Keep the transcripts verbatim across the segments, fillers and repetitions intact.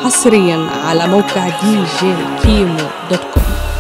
حصريا على موقع دي جي كيمو دوت كوم.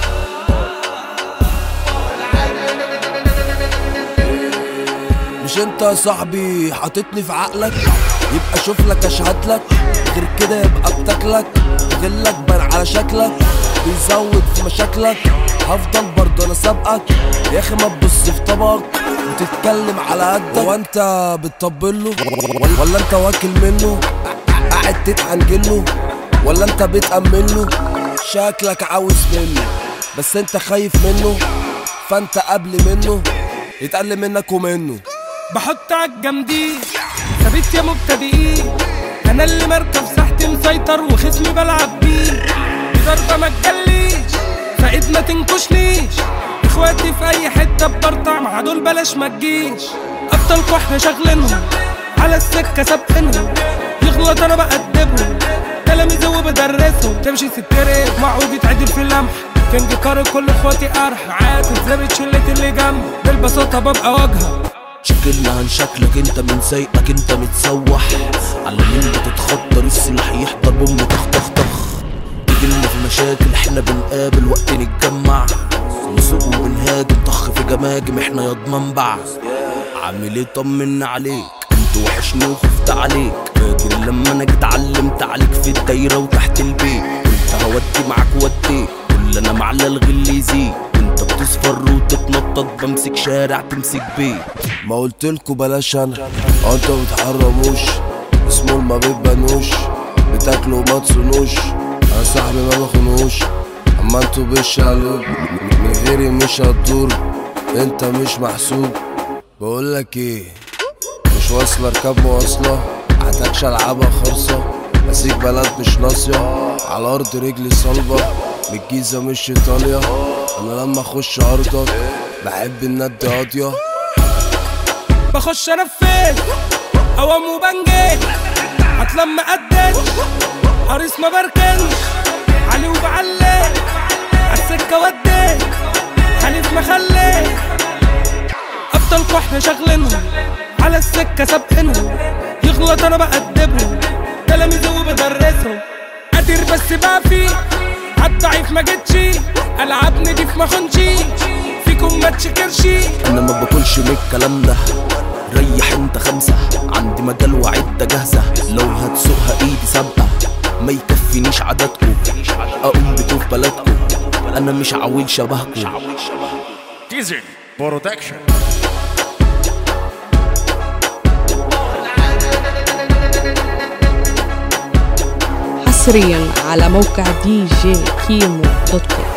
مش انت يا صاحبي حاططني في عقلك؟ يبقى شوف لك اشهد لك، غير كده يبقى بتاكلك. غلك بان على شكلك بيزود في مشاكلك، هفضل برضه انا سابقك. يا اخي ما تبص في طبقك وتتكلم على قدك. هو انت بتطبله ولا انت واكل منه؟ قاعد تتعنجله ولا انت بتأمنه؟ شكلك عاوز منه بس انت خايف منه، فانت قبل منه يتقل منك ومنه. بحط عالجامدين ثابت يا مبتدئين، انا اللي مركب ساحتي مسيطر وخصمي بلعب بيه. ضربة ما تجليش فايد ما تنكشنيش، اخواتي في اي حتة ببرطع مع دول بلاش ما تجيش. ابطالكوا احنا شاغلينهم على السكة سابقينهم، يغلط انا بأدبهم تلاميذي وبدرسهم. تمشي سترق معقود يتعدل في اللمح، كنج كار كل اخواتي قرح معاك وتزابط شلة اللي جنبي بالبساطة ببقى واجهة. شكلنا عن شكلك انت من سيئك انت متسوح، على مين بتتخطر السلاح يحضر بوم طخ طخ طخ. تجيلنا في مشاكل احنا بنقابل وقت نتجمع، نسوق وبنهاجم طخ في جماجم احنا ياض منبع. عامل ايه طمنا عليك انت وحشني وخفت عليك، فاكر لما انا جيت علمت عليك في الدايرة وتحت البيت. قلت هودي معاك وديك كل انا معلى الغل يزيد، انت بتصفر وتتنطط بمسك شارع تمسك بيت. ما قلتلكوا بلاش انا اه انتوا بتحرموش، اسمه ما بيبانوش بتاكلوا وما تصونوش. انا صاحبي ما بخونوش، اما انتوا بالشقلوب من غيري مش هتدور، انت مش محسوب. بقولك ايه مش واصلة اركب مواصلة، عتاكش العبها خرصة، اسيك بلد مش ناصية، على ارض رجلي صلبة، من الجيزة مش ايطاليا. انا لما اخش ارضك بحب الند قاضية. بخش انفذ اوام وبنجد هتلم قدش قريص ما بركنش علي وبعلق عالسكة وديت حليف مخلي. ابطالكوا احنا شاغلينهم على السكة سابقينهم، يغلط انا بأدبهم تلاميذي وبدرسهم. قادر بس بقى في عالضعيف ما جتش، العاب نضيف ما خنشي فيكم ما تشكرشي. انا ما باكلش من الكلام ده، ريح انت خمسة عندي مجال وعدة جاهزة، لو هتسوقها ايدي سابقة ما يكفينيش عددكم، اقوم بكم في بلدكم انا مش عويل شبهكم. ديزل برودكشن. حصريا على موقع دي جي كيمو دوت كوم.